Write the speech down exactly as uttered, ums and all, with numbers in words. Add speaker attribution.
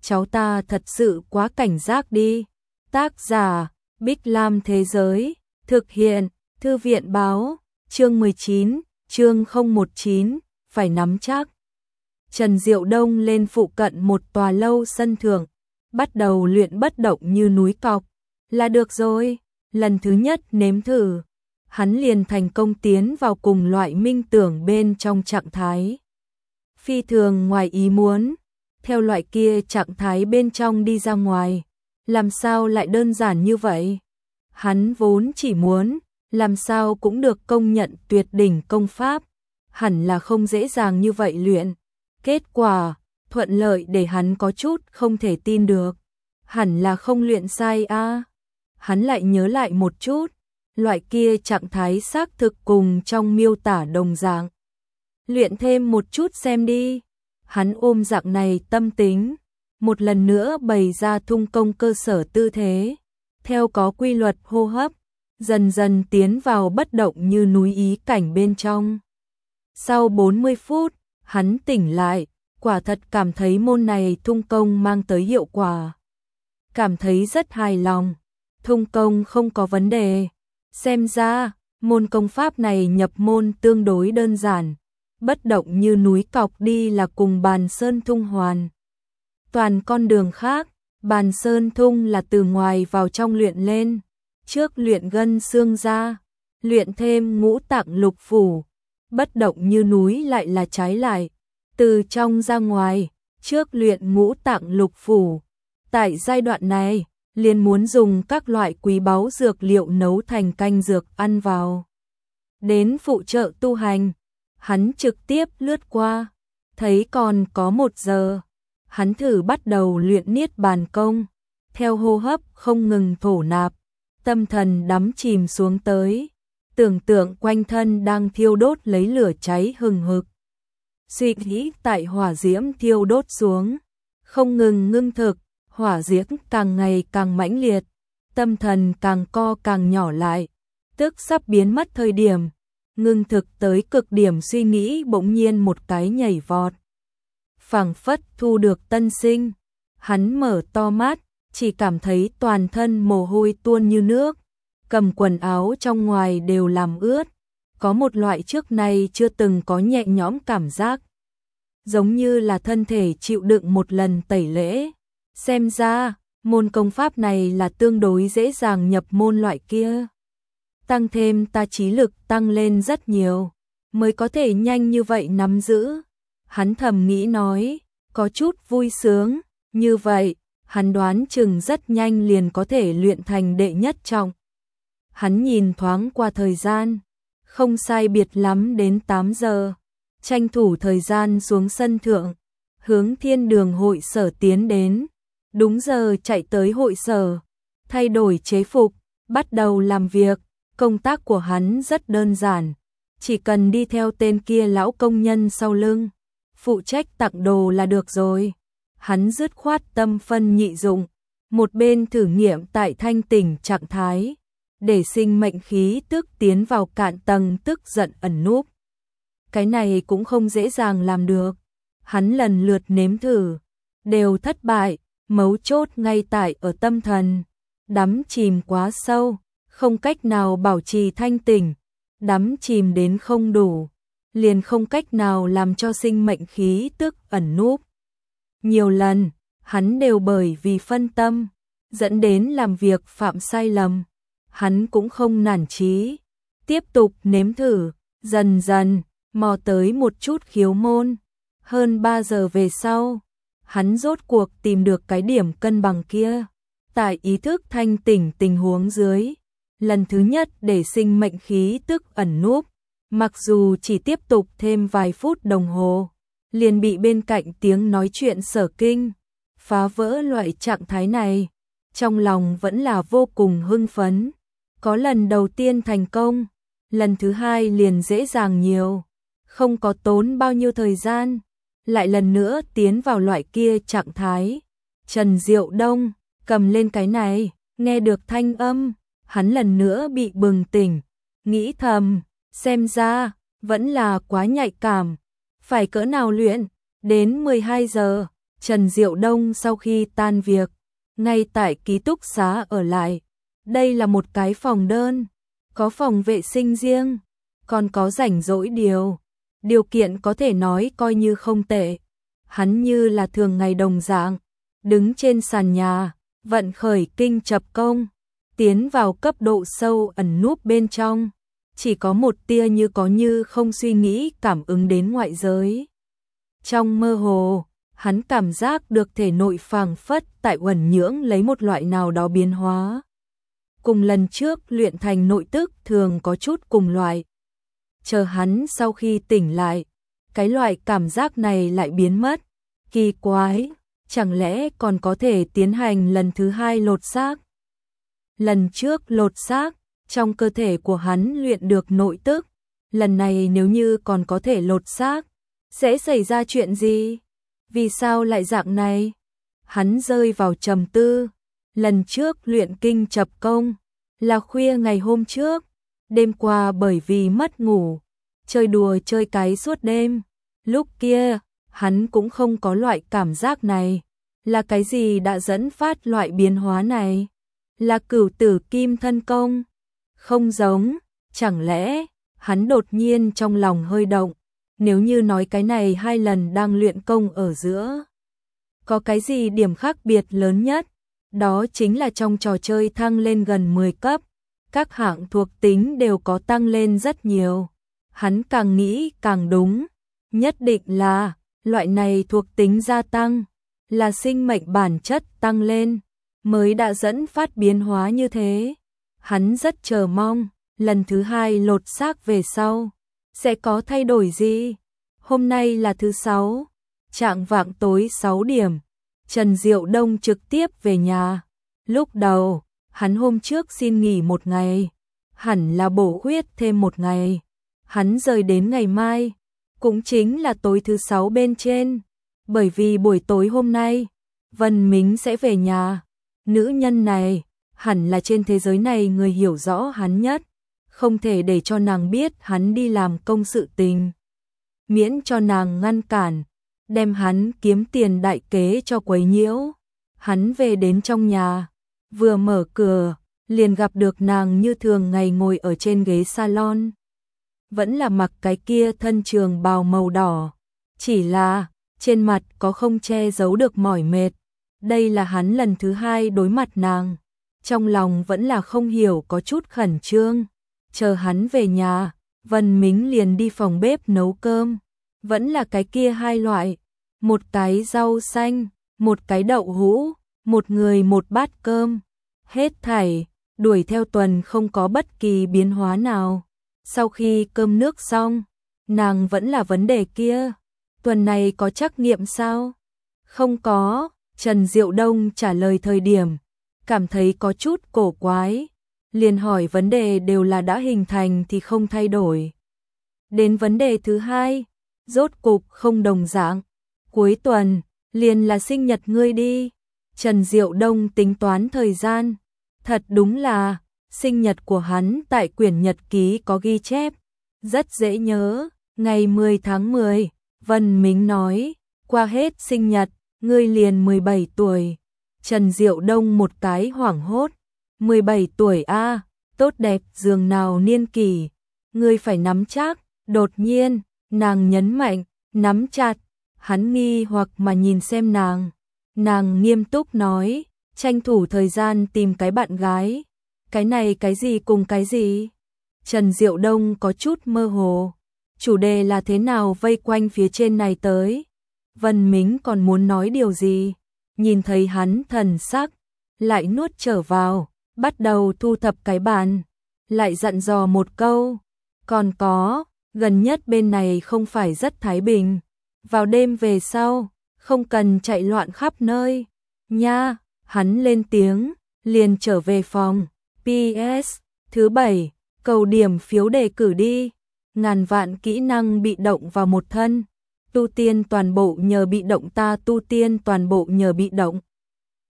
Speaker 1: cháu ta thật sự quá cảnh giác đi. Tác giả, Bích Lam Thế Giới, thực hiện, Thư viện Báo, chương mười chín, chương không một chín, phải nắm chắc. Trần Diệu Đông lên phụ cận một tòa lâu sân thượng, bắt đầu luyện bất động như núi cọc, là được rồi, lần thứ nhất nếm thử, hắn liền thành công tiến vào cùng loại minh tưởng bên trong trạng thái. Phi thường ngoài ý muốn, theo loại kia trạng thái bên trong đi ra ngoài, làm sao lại đơn giản như vậy? Hắn vốn chỉ muốn, làm sao cũng được công nhận tuyệt đỉnh công pháp, hẳn là không dễ dàng như vậy luyện. Kết quả, thuận lợi để hắn có chút không thể tin được. Hẳn là không luyện sai a. À. Hắn lại nhớ lại một chút, loại kia trạng thái xác thực cùng trong miêu tả đồng dạng. Luyện thêm một chút xem đi. Hắn ôm dạng này tâm tính, một lần nữa bày ra thung công cơ sở tư thế, theo có quy luật hô hấp, dần dần tiến vào bất động như núi ý cảnh bên trong. Sau bốn mươi phút, hắn tỉnh lại, quả thật cảm thấy môn này thung công mang tới hiệu quả. Cảm thấy rất hài lòng, thung công không có vấn đề. Xem ra, môn công pháp này nhập môn tương đối đơn giản, bất động như núi cọc đi là cùng bàn sơn thung hoàn. Toàn con đường khác, bàn sơn thung là từ ngoài vào trong luyện lên, trước luyện gân xương ra, luyện thêm ngũ tạng lục phủ. Bất động như núi lại là trái lại, từ trong ra ngoài, trước luyện ngũ tạng lục phủ. Tại giai đoạn này, liền muốn dùng các loại quý báu dược liệu nấu thành canh dược ăn vào. Đến phụ trợ tu hành, hắn trực tiếp lướt qua, thấy còn có một giờ. Hắn thử bắt đầu luyện niết bàn công, theo hô hấp không ngừng thổ nạp, tâm thần đắm chìm xuống tới. Tưởng tượng quanh thân đang thiêu đốt lấy lửa cháy hừng hực. Suy nghĩ tại hỏa diễm thiêu đốt xuống, không ngừng ngưng thực, hỏa diễm càng ngày càng mãnh liệt, tâm thần càng co càng nhỏ lại, tức sắp biến mất thời điểm, ngưng thực tới cực điểm suy nghĩ bỗng nhiên một cái nhảy vọt. Phảng phất thu được tân sinh, hắn mở to mắt, chỉ cảm thấy toàn thân mồ hôi tuôn như nước. Cầm quần áo trong ngoài đều làm ướt, có một loại trước nay chưa từng có nhẹ nhõm cảm giác, giống như là thân thể chịu đựng một lần tẩy lễ. Xem ra, môn công pháp này là tương đối dễ dàng nhập môn loại kia. Tăng thêm ta trí lực tăng lên rất nhiều, mới có thể nhanh như vậy nắm giữ. Hắn thầm nghĩ nói, có chút vui sướng, như vậy, hắn đoán chừng rất nhanh liền có thể luyện thành đệ nhất trọng. Hắn nhìn thoáng qua thời gian, không sai biệt lắm đến tám giờ, tranh thủ thời gian xuống sân thượng, hướng thiên đường hội sở tiến đến, đúng giờ chạy tới hội sở, thay đổi chế phục, bắt đầu làm việc. Công tác của hắn rất đơn giản, chỉ cần đi theo tên kia lão công nhân sau lưng, phụ trách tặng đồ là được rồi. Hắn dứt khoát tâm phân nhị dụng, một bên thử nghiệm tại thanh tỉnh trạng thái, để sinh mệnh khí tức tiến vào cạn tầng tức giận ẩn núp. Cái này cũng không dễ dàng làm được. Hắn lần lượt nếm thử, đều thất bại, mấu chốt ngay tại ở tâm thần. Đắm chìm quá sâu, không cách nào bảo trì thanh tỉnh, đắm chìm đến không đủ, liền không cách nào làm cho sinh mệnh khí tức ẩn núp. Nhiều lần, hắn đều bởi vì phân tâm, dẫn đến làm việc phạm sai lầm. Hắn cũng không nản chí, tiếp tục nếm thử, dần dần, mò tới một chút khiếu môn. Hơn ba giờ về sau, hắn rốt cuộc tìm được cái điểm cân bằng kia. Tại ý thức thanh tỉnh tình huống dưới, lần thứ nhất để sinh mệnh khí tức ẩn núp, mặc dù chỉ tiếp tục thêm vài phút đồng hồ, liền bị bên cạnh tiếng nói chuyện sở kinh, phá vỡ loại trạng thái này. Trong lòng vẫn là vô cùng hưng phấn. Có lần đầu tiên thành công, lần thứ hai liền dễ dàng nhiều, không có tốn bao nhiêu thời gian, lại lần nữa tiến vào loại kia trạng thái. Trần Diệu Đông cầm lên cái này, nghe được thanh âm, hắn lần nữa bị bừng tỉnh, nghĩ thầm, xem ra, vẫn là quá nhạy cảm, phải cỡ nào luyện, đến mười hai giờ, Trần Diệu Đông sau khi tan việc, ngay tại ký túc xá ở lại. Đây là một cái phòng đơn, có phòng vệ sinh riêng, còn có rảnh rỗi điều. Điều kiện có thể nói coi như không tệ. Hắn như là thường ngày đồng dạng, đứng trên sàn nhà, vận khởi kinh chập công, tiến vào cấp độ sâu ẩn núp bên trong, chỉ có một tia như có như không suy nghĩ cảm ứng đến ngoại giới. Trong mơ hồ, hắn cảm giác được thể nội phảng phất tại uẩn nhưỡng lấy một loại nào đó biến hóa. Cùng lần trước luyện thành nội tức thường có chút cùng loại. Chờ hắn sau khi tỉnh lại, cái loại cảm giác này lại biến mất. Kỳ quái, chẳng lẽ còn có thể tiến hành lần thứ hai lột xác? Lần trước lột xác, trong cơ thể của hắn luyện được nội tức. Lần này nếu như còn có thể lột xác, sẽ xảy ra chuyện gì? Vì sao lại dạng này? Hắn rơi vào trầm tư. Lần trước luyện kinh chập công là khuya ngày hôm trước. Đêm qua bởi vì mất ngủ, chơi đùa chơi cái suốt đêm. Lúc kia, hắn cũng không có loại cảm giác này. Là cái gì đã dẫn phát loại biến hóa này? Là cửu tử kim thân công? Không giống, chẳng lẽ hắn đột nhiên trong lòng hơi động. Nếu như nói cái này hai lần đang luyện công ở giữa, có cái gì điểm khác biệt lớn nhất? Đó chính là trong trò chơi thăng lên gần mười cấp, các hạng thuộc tính đều có tăng lên rất nhiều. Hắn càng nghĩ càng đúng, nhất định là loại này thuộc tính gia tăng, là sinh mệnh bản chất tăng lên, mới đã dẫn phát biến hóa như thế. Hắn rất chờ mong, lần thứ hai lột xác về sau, sẽ có thay đổi gì? Hôm nay là thứ sáu, chạng vạng tối sáu điểm, Trần Diệu Đông trực tiếp về nhà. Lúc đầu, hắn hôm trước xin nghỉ một ngày, hẳn là bổ huyết thêm một ngày. Hắn rời đến ngày mai, cũng chính là tối thứ sáu bên trên, bởi vì buổi tối hôm nay, Vân Mính sẽ về nhà. Nữ nhân này, hẳn là trên thế giới này người hiểu rõ hắn nhất, không thể để cho nàng biết hắn đi làm công sự tình. Miễn cho nàng ngăn cản, đem hắn kiếm tiền đại kế cho quấy nhiễu. Hắn về đến trong nhà, vừa mở cửa, liền gặp được nàng như thường ngày ngồi ở trên ghế salon. Vẫn là mặc cái kia thân trường bào màu đỏ, chỉ là trên mặt có không che giấu được mỏi mệt. Đây là hắn lần thứ hai đối mặt nàng, trong lòng vẫn là không hiểu có chút khẩn trương. Chờ hắn về nhà, Vân Mính liền đi phòng bếp nấu cơm, vẫn là cái kia hai loại, một cái rau xanh, một cái đậu hũ, một người một bát cơm. Hết thảy, đuổi theo tuần không có bất kỳ biến hóa nào. Sau khi cơm nước xong, nàng vẫn là vấn đề kia, tuần này có trắc nghiệm sao? Không có, Trần Diệu Đông trả lời thời điểm, cảm thấy có chút cổ quái, liền hỏi vấn đề đều là đã hình thành thì không thay đổi. Đến vấn đề thứ hai, rốt cục không đồng dạng, cuối tuần, liền là sinh nhật ngươi đi. Trần Diệu Đông tính toán thời gian, thật đúng là, sinh nhật của hắn tại quyển nhật ký có ghi chép, rất dễ nhớ, ngày mười tháng mười, Vân Mính nói, qua hết sinh nhật, ngươi liền mười bảy tuổi. Trần Diệu Đông một cái hoảng hốt, mười bảy tuổi a, tốt đẹp dường nào niên kỷ, ngươi phải nắm chắc. Đột nhiên, nàng nhấn mạnh, nắm chặt. Hắn nghi hoặc mà nhìn xem nàng, nàng nghiêm túc nói, tranh thủ thời gian tìm cái bạn gái. Cái này cái gì cùng cái gì? Trần Diệu Đông có chút mơ hồ, chủ đề là thế nào vây quanh phía trên này tới. Vân Mính còn muốn nói điều gì, nhìn thấy hắn thần sắc, lại nuốt trở vào, bắt đầu thu thập cái bàn, lại dặn dò một câu, còn có, gần nhất bên này không phải rất thái bình, vào đêm về sau, không cần chạy loạn khắp nơi, nha. Hắn lên tiếng, liền trở về phòng. pê ét, thứ bảy, cầu điểm phiếu đề cử đi, ngàn vạn kỹ năng bị động vào một thân, tu tiên toàn bộ nhờ bị động ta tu tiên toàn bộ nhờ bị động.